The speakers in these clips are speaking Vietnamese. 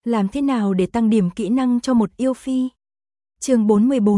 Làm thế nào để tăng điểm kỹ năng cho một yêu phi? Chương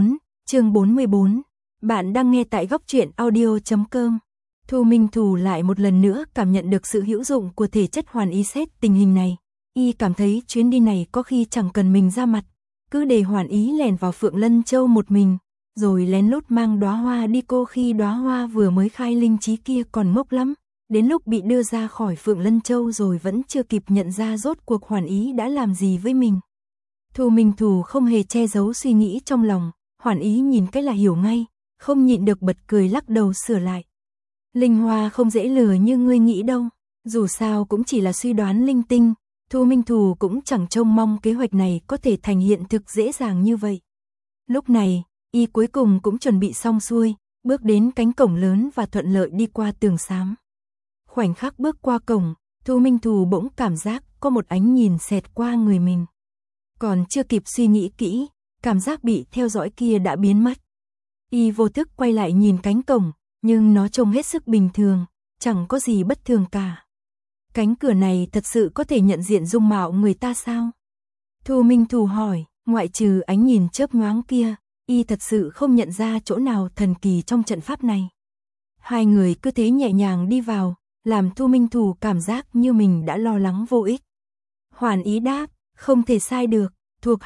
44. Bạn đang nghe tại góc truyện audio.com. Thu Minh Thù lại một lần nữa cảm nhận được sự hữu dụng của thể chất hoàn ý. Xét tình hình này, y cảm thấy chuyến đi này có khi chẳng cần mình ra mặt, cứ để hoàn ý lèn vào Phượng Lân Châu một mình, rồi lén lút mang đóa hoa đi. Cô khi đóa hoa vừa mới khai linh trí kia còn ngốc lắm, đến lúc bị đưa ra khỏi Phượng Lân Châu rồi vẫn chưa kịp nhận ra rốt cuộc hoàn ý đã làm gì với mình. Thu Minh Thù không hề che giấu suy nghĩ trong lòng, hoàn ý nhìn cái là hiểu ngay, không nhịn được bật cười lắc đầu sửa lại. Linh Hoa không dễ lừa như ngươi nghĩ đâu, dù sao cũng chỉ là suy đoán linh tinh, Thu Minh Thù cũng chẳng trông mong kế hoạch này có thể thành hiện thực dễ dàng như vậy. Lúc này, y cuối cùng cũng chuẩn bị xong xuôi, bước đến cánh cổng lớn và thuận lợi đi qua tường xám. Khoảnh khắc bước qua cổng, Thu Minh Thù bỗng cảm giác có một ánh nhìn xẹt qua người mình. Còn chưa kịp suy nghĩ kỹ, cảm giác bị theo dõi kia đã biến mất. Y vô thức quay lại nhìn cánh cổng, nhưng nó trông hết sức bình thường, chẳng có gì bất thường cả. Cánh cửa này thật sự có thể nhận diện dung mạo người ta sao? Thu Minh Thù hỏi, ngoại trừ ánh nhìn chớp nhoáng kia, y thật sự không nhận ra chỗ nào thần kỳ trong trận pháp này. Hai người cứ thế nhẹ nhàng đi vào, làm Thu Minh Thù cảm giác như mình đã lo lắng vô ích. Hoàn ý đáp, không thể sai được, thuộc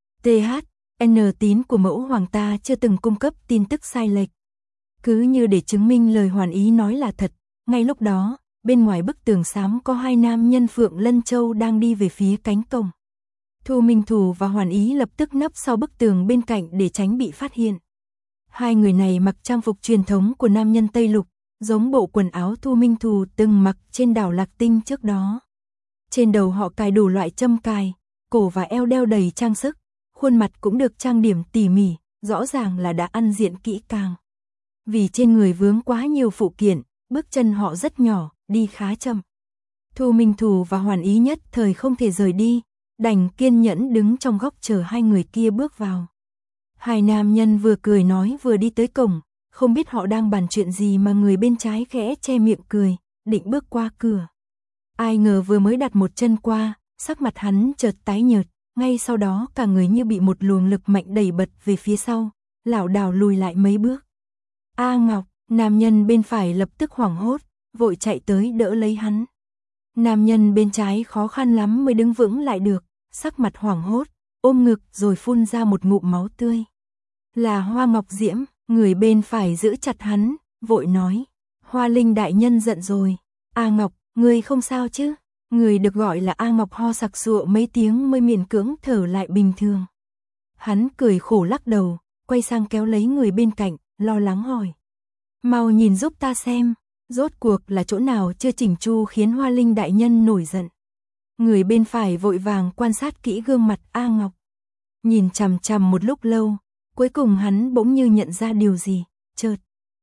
THN tín của mẫu hoàng ta chưa từng cung cấp tin tức sai lệch. Cứ như để chứng minh lời hoàn ý nói là thật, ngay lúc đó, bên ngoài bức tường xám có hai nam nhân Phượng Lân Châu đang đi về phía cánh cổng. Thu Minh Thù và hoàn ý lập tức nấp sau bức tường bên cạnh để tránh bị phát hiện. Hai người này mặc trang phục truyền thống của nam nhân Tây Lục, giống bộ quần áo Thu Minh Thù từng mặc trên đảo Lạc Tinh trước đó. Trên đầu họ cài đủ loại châm cài, cổ và eo đeo đầy trang sức, khuôn mặt cũng được trang điểm tỉ mỉ, rõ ràng là đã ăn diện kỹ càng. Vì trên người vướng quá nhiều phụ kiện, bước chân họ rất nhỏ, đi khá chậm. Thu Minh Thù và hoàn ý nhất thời không thể rời đi, đành kiên nhẫn đứng trong góc chờ hai người kia bước vào. Hai nam nhân vừa cười nói vừa đi tới cổng, không biết họ đang bàn chuyện gì mà người bên trái khẽ che miệng cười, định bước qua cửa. Ai ngờ vừa mới đặt một chân qua, sắc mặt hắn chợt tái nhợt, ngay sau đó cả người như bị một luồng lực mạnh đẩy bật về phía sau, lảo đảo lùi lại mấy bước. A Ngọc, nam nhân bên phải lập tức hoảng hốt, vội chạy tới đỡ lấy hắn. Nam nhân bên trái khó khăn lắm mới đứng vững lại được, sắc mặt hoảng hốt, ôm ngực rồi phun ra một ngụm máu tươi. Là Hoa Ngọc Diễm, người bên phải giữ chặt hắn, vội nói, Hoa Linh đại nhân giận rồi. A Ngọc, ngươi không sao chứ? Người được gọi là A Ngọc ho sặc sụa mấy tiếng mới miễn cưỡng thở lại bình thường. Hắn cười khổ lắc đầu, quay sang kéo lấy người bên cạnh, lo lắng hỏi. Mau nhìn giúp ta xem, rốt cuộc là chỗ nào chưa chỉnh chu khiến Hoa Linh đại nhân nổi giận. Người bên phải vội vàng quan sát kỹ gương mặt A Ngọc. Nhìn chằm chằm một lúc lâu, cuối cùng hắn bỗng như nhận ra điều gì, chợt.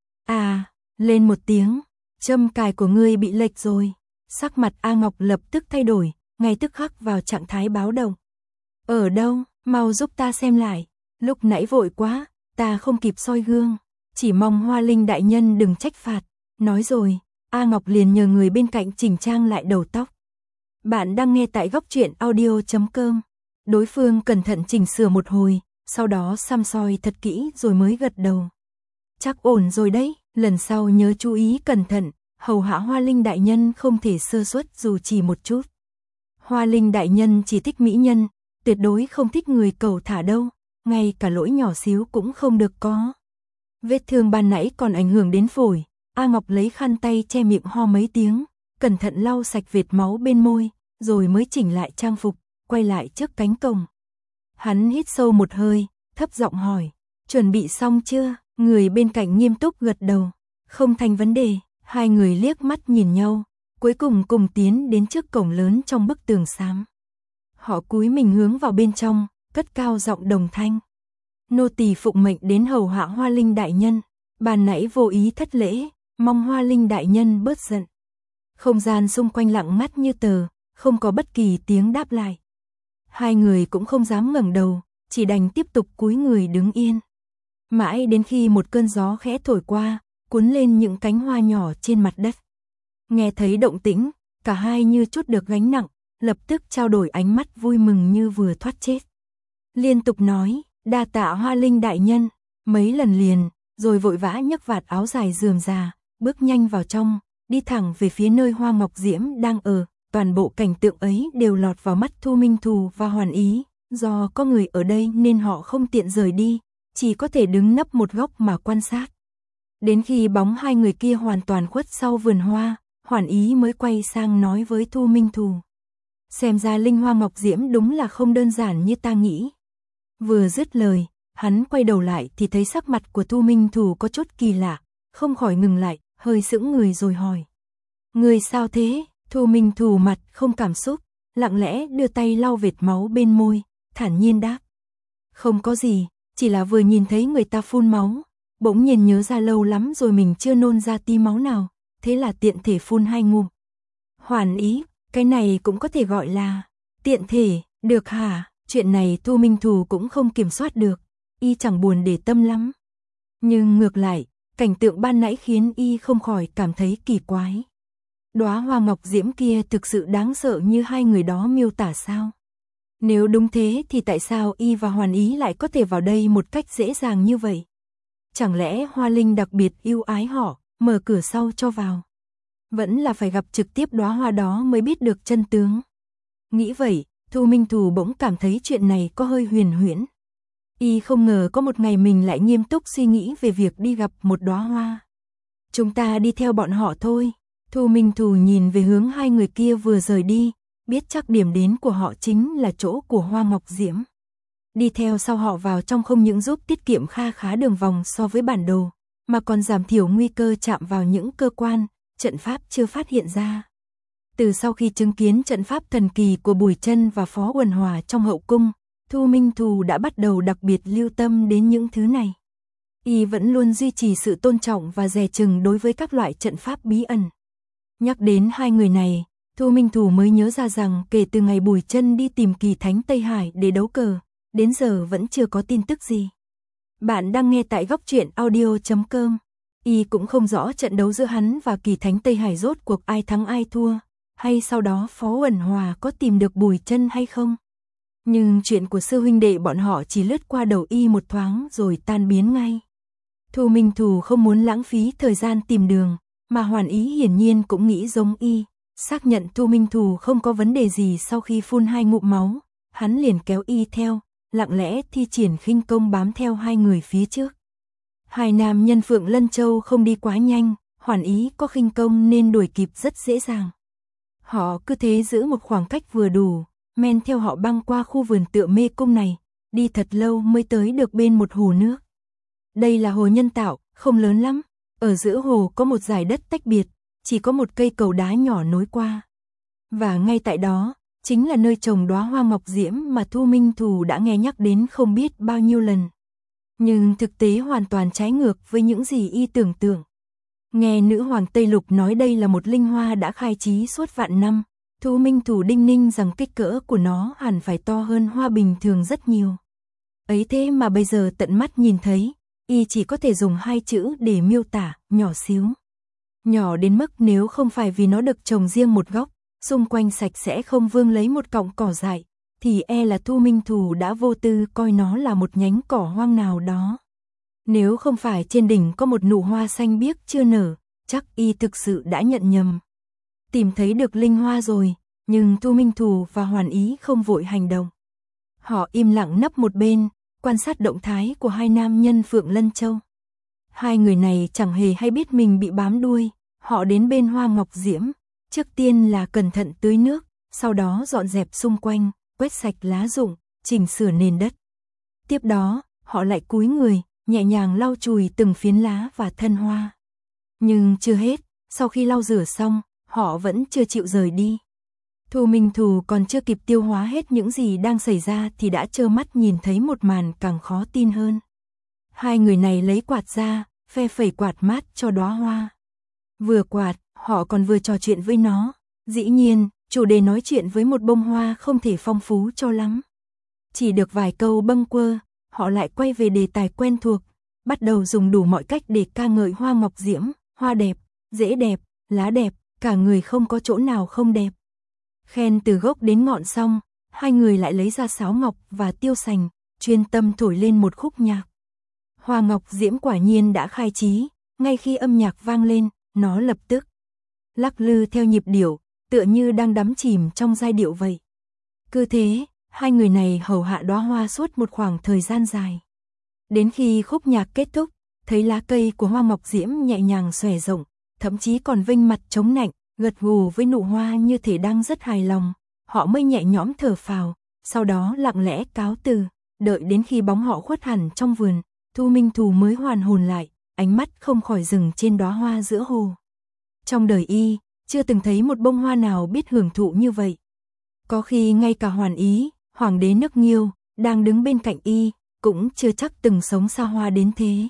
Lên một tiếng, châm cài của ngươi bị lệch rồi. Sắc mặt A Ngọc lập tức thay đổi, ngay tức khắc vào trạng thái báo động. Ở đâu, mau giúp ta xem lại, lúc nãy vội quá, ta không kịp soi gương, chỉ mong Hoa Linh đại nhân đừng trách phạt. Nói rồi, A Ngọc liền nhờ người bên cạnh chỉnh trang lại đầu tóc. Bạn đang nghe tại góc truyện audio.com. Đối phương cẩn thận chỉnh sửa một hồi, sau đó xăm soi thật kỹ rồi mới gật đầu. Chắc ổn rồi đấy, lần sau nhớ chú ý cẩn thận, hầu hạ Hoa Linh đại nhân không thể sơ suất dù chỉ một chút. Hoa Linh đại nhân chỉ thích mỹ nhân, tuyệt đối không thích người cẩu thả đâu, ngay cả lỗi nhỏ xíu cũng không được có. Vết thương ban nãy còn ảnh hưởng đến phổi, A Ngọc lấy khăn tay che miệng ho mấy tiếng, cẩn thận lau sạch vệt máu bên môi, rồi mới chỉnh lại trang phục, quay lại trước cánh cổng. Hắn hít sâu một hơi, thấp giọng hỏi, chuẩn bị xong chưa? Người bên cạnh nghiêm túc gật đầu, không thành vấn đề. Hai người liếc mắt nhìn nhau, cuối cùng cùng tiến đến trước cổng lớn trong bức tường xám. Họ cúi mình hướng vào bên trong, cất cao giọng đồng thanh. Nô tỳ phụng mệnh đến hầu hạ Hoa Linh đại nhân, ban nãy vô ý thất lễ, mong Hoa Linh đại nhân bớt giận. Không gian xung quanh lặng ngắt như tờ, không có bất kỳ tiếng đáp lại. Hai người cũng không dám ngẩng đầu, chỉ đành tiếp tục cúi người đứng yên. Mãi đến khi một cơn gió khẽ thổi qua, cuốn lên những cánh hoa nhỏ trên mặt đất. Nghe thấy động tĩnh, cả hai như chút được gánh nặng, lập tức trao đổi ánh mắt vui mừng như vừa thoát chết. Liên tục nói, đa tạ Hoa Linh đại nhân, mấy lần liền, rồi vội vã nhấc vạt áo dài rườm rà, bước nhanh vào trong, đi thẳng về phía nơi Hoa Ngọc Diễm đang ở. Toàn bộ cảnh tượng ấy đều lọt vào mắt Thu Minh Thù và Hoàn Ý, do có người ở đây nên họ không tiện rời đi, chỉ có thể đứng nấp một góc mà quan sát. Đến khi bóng hai người kia hoàn toàn khuất sau vườn hoa, Hoàn Ý mới quay sang nói với Thu Minh Thù. Xem ra linh Hoa Ngọc Diễm đúng là không đơn giản như ta nghĩ. Vừa dứt lời, hắn quay đầu lại thì thấy sắc mặt của Thu Minh Thù có chút kỳ lạ, không khỏi ngừng lại, hơi sững người rồi hỏi. Người sao thế? Thu Minh Thù mặt không cảm xúc, lặng lẽ đưa tay lau vệt máu bên môi, thản nhiên đáp. Không có gì, chỉ là vừa nhìn thấy người ta phun máu, bỗng nhiên nhớ ra lâu lắm rồi mình chưa nôn ra tí máu nào, thế là tiện thể phun 2 ngụm. Hoàn Ý, cái này cũng có thể gọi là tiện thể, được hả? Chuyện này Thu Minh Thù cũng không kiểm soát được, y chẳng buồn để tâm lắm. Nhưng ngược lại, cảnh tượng ban nãy khiến y không khỏi cảm thấy kỳ quái. Đóa hoa ngọc diễm kia thực sự đáng sợ như hai người đó miêu tả sao? Nếu đúng thế thì tại sao y và Hoàn Ý lại có thể vào đây một cách dễ dàng như vậy? Chẳng lẽ Hoa Linh đặc biệt yêu ái họ, mở cửa sau cho vào? Vẫn là phải gặp trực tiếp đóa hoa đó mới biết được chân tướng. Nghĩ vậy, Thu Minh Thù bỗng cảm thấy chuyện này có hơi huyền huyễn. Y không ngờ có một ngày mình lại nghiêm túc suy nghĩ về việc đi gặp một đóa hoa. Chúng ta đi theo bọn họ thôi. Thu Minh Thù nhìn về hướng hai người kia vừa rời đi, biết chắc điểm đến của họ chính là chỗ của Hoa Ngọc Diễm. Đi theo sau họ vào trong không những giúp tiết kiệm kha khá đường vòng so với bản đồ, mà còn giảm thiểu nguy cơ chạm vào những cơ quan, trận pháp chưa phát hiện ra. Từ sau khi chứng kiến trận pháp thần kỳ của Bùi Chân và Phó Uẩn Hòa trong hậu cung, Thu Minh Thù đã bắt đầu đặc biệt lưu tâm đến những thứ này. Y vẫn luôn duy trì sự tôn trọng và dè chừng đối với các loại trận pháp bí ẩn. Nhắc đến hai người này, Thu Minh Thù mới nhớ ra rằng kể từ ngày Bùi Chân đi tìm Kỳ Thánh Tây Hải để đấu cờ, đến giờ vẫn chưa có tin tức gì. Bạn đang nghe tại góc truyện audio.com. Y cũng không rõ trận đấu giữa hắn và Kỳ Thánh Tây Hải rốt cuộc ai thắng ai thua, hay sau đó Phó Uẩn Hòa có tìm được Bùi Chân hay không. Nhưng chuyện của sư huynh đệ bọn họ chỉ lướt qua đầu y một thoáng rồi tan biến ngay. Thu Minh Thù không muốn lãng phí thời gian tìm đường, mà Hoàn Ý hiển nhiên cũng nghĩ giống y, xác nhận Thu Minh Thù không có vấn đề gì sau khi phun 2 ngụm máu, hắn liền kéo y theo, lặng lẽ thi triển khinh công bám theo hai người phía trước. Hai nam nhân Phượng Lân Châu không đi quá nhanh, Hoàn Ý có khinh công nên đuổi kịp rất dễ dàng. Họ cứ thế giữ một khoảng cách vừa đủ, men theo họ băng qua khu vườn tựa mê cung này, đi thật lâu mới tới được bên một hồ nước. Đây là hồ nhân tạo, không lớn lắm, ở giữa hồ có một dải đất tách biệt, chỉ có một cây cầu đá nhỏ nối qua. Và ngay tại đó, chính là nơi trồng đóa hoa ngọc diễm mà Thu Minh Thù đã nghe nhắc đến không biết bao nhiêu lần. Nhưng thực tế hoàn toàn trái ngược với những gì y tưởng tượng. Nghe nữ hoàng Tây Lục nói đây là một linh hoa đã khai trí suốt vạn năm, Thu Minh Thù đinh ninh rằng kích cỡ của nó hẳn phải to hơn hoa bình thường rất nhiều. Ấy thế mà bây giờ tận mắt nhìn thấy, y chỉ có thể dùng 2 chữ để miêu tả, nhỏ xíu. Nhỏ đến mức nếu không phải vì nó được trồng riêng một góc, xung quanh sạch sẽ không vương lấy một cọng cỏ dại, thì e là Thu Minh Thù đã vô tư coi nó là một nhánh cỏ hoang nào đó. Nếu không phải trên đỉnh có một nụ hoa xanh biếc chưa nở, chắc y thực sự đã nhận nhầm. Tìm thấy được linh hoa rồi, nhưng Thu Minh Thù và Hoàn Ý không vội hành động. Họ im lặng nấp một bên, quan sát động thái của hai nam nhân Phượng Lân Châu. Hai người này chẳng hề hay biết mình bị bám đuôi, họ đến bên hoa ngọc diễm, trước tiên là cẩn thận tưới nước, sau đó dọn dẹp xung quanh, quét sạch lá rụng, chỉnh sửa nền đất. Tiếp đó, họ lại cúi người, nhẹ nhàng lau chùi từng phiến lá và thân hoa. Nhưng chưa hết, sau khi lau rửa xong, họ vẫn chưa chịu rời đi. Thu Minh Thù còn chưa kịp tiêu hóa hết những gì đang xảy ra thì đã trơ mắt nhìn thấy một màn càng khó tin hơn. Hai người này lấy quạt ra, phe phẩy quạt mát cho đóa hoa. Vừa quạt, họ còn vừa trò chuyện với nó. Dĩ nhiên, chủ đề nói chuyện với một bông hoa không thể phong phú cho lắm. Chỉ được vài câu bâng quơ, họ lại quay về đề tài quen thuộc, bắt đầu dùng đủ mọi cách để ca ngợi hoa ngọc diễm, hoa đẹp, rễ đẹp, lá đẹp, cả người không có chỗ nào không đẹp. Khen từ gốc đến ngọn xong, hai người lại lấy ra sáo ngọc và tiêu sành, chuyên tâm thổi lên một khúc nhạc. Hoa ngọc diễm quả nhiên đã khai trí, ngay khi âm nhạc vang lên, nó lập tức lắc lư theo nhịp điệu, tựa như đang đắm chìm trong giai điệu vậy. Cứ thế, hai người này hầu hạ đóa hoa suốt một khoảng thời gian dài. Đến khi khúc nhạc kết thúc, thấy lá cây của hoa ngọc diễm nhẹ nhàng xòe rộng, thậm chí còn vênh mặt chống nạnh, gật gù với nụ hoa như thể đang rất hài lòng, họ mới nhẹ nhõm thở phào, sau đó lặng lẽ cáo từ, đợi đến khi bóng họ khuất hẳn trong vườn, Thu Minh Thù mới hoàn hồn lại, ánh mắt không khỏi dừng trên đóa hoa giữa hồ. Trong đời y, chưa từng thấy một bông hoa nào biết hưởng thụ như vậy. Có khi ngay cả Hoàn Ý, hoàng đế nước Nghiêu, đang đứng bên cạnh y, cũng chưa chắc từng sống xa hoa đến thế.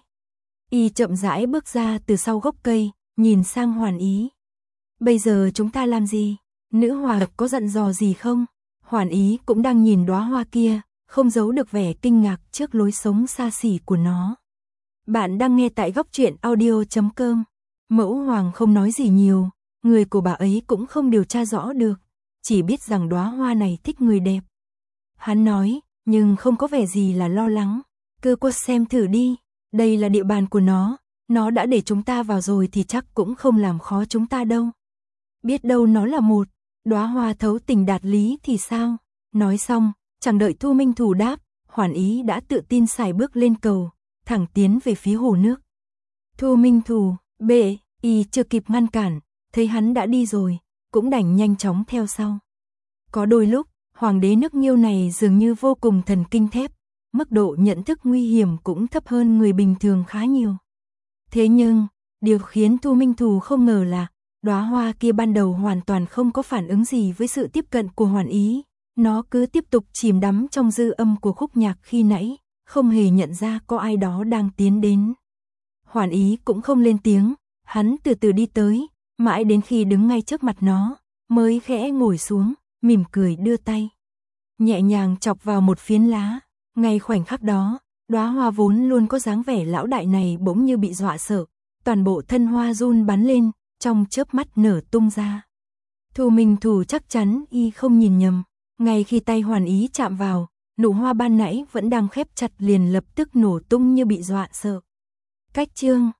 Y chậm rãi bước ra từ sau gốc cây, nhìn sang Hoàn Ý. Bây giờ chúng ta làm gì? Nữ hòa có dặn dò gì không? Hoàn Ý cũng đang nhìn đóa hoa kia, không giấu được vẻ kinh ngạc trước lối sống xa xỉ của nó. Bạn đang nghe tại góc truyện audio.com. Mẫu hoàng không nói gì nhiều, người của bà ấy cũng không điều tra rõ được, chỉ biết rằng đóa hoa này thích người đẹp. Hắn nói, nhưng không có vẻ gì là lo lắng. Cứ qua xem thử đi, đây là địa bàn của nó đã để chúng ta vào rồi thì chắc cũng không làm khó chúng ta đâu. Biết đâu nó là một đóa hoa thấu tình đạt lý thì sao? Nói xong, chẳng đợi Thu Minh Thù đáp, Hoàn Ý đã tự tin sải bước lên cầu, thẳng tiến về phía hồ nước. Thu Minh Thù, bệ, y chưa kịp ngăn cản, thấy hắn đã đi rồi, cũng đành nhanh chóng theo sau. Có đôi lúc, hoàng đế nước Nghiêu này dường như vô cùng thần kinh thép, mức độ nhận thức nguy hiểm cũng thấp hơn người bình thường khá nhiều. Thế nhưng, điều khiến Thu Minh Thù không ngờ là, đóa hoa kia ban đầu hoàn toàn không có phản ứng gì với sự tiếp cận của Hoàn Ý, nó cứ tiếp tục chìm đắm trong dư âm của khúc nhạc khi nãy, không hề nhận ra có ai đó đang tiến đến. Hoàn Ý cũng không lên tiếng, hắn từ từ đi tới, mãi đến khi đứng ngay trước mặt nó, mới khẽ ngồi xuống, mỉm cười đưa tay, nhẹ nhàng chọc vào một phiến lá. Ngay khoảnh khắc đó, đóa hoa vốn luôn có dáng vẻ lão đại này bỗng như bị dọa sợ, toàn bộ thân hoa run bắn lên, trong chớp mắt nở tung ra. Thu Minh Thù chắc chắn y không nhìn nhầm, ngay khi tay Hoàn Ý chạm vào, nụ hoa ban nãy vẫn đang khép chặt liền lập tức nổ tung như bị dọa sợ. Cách chương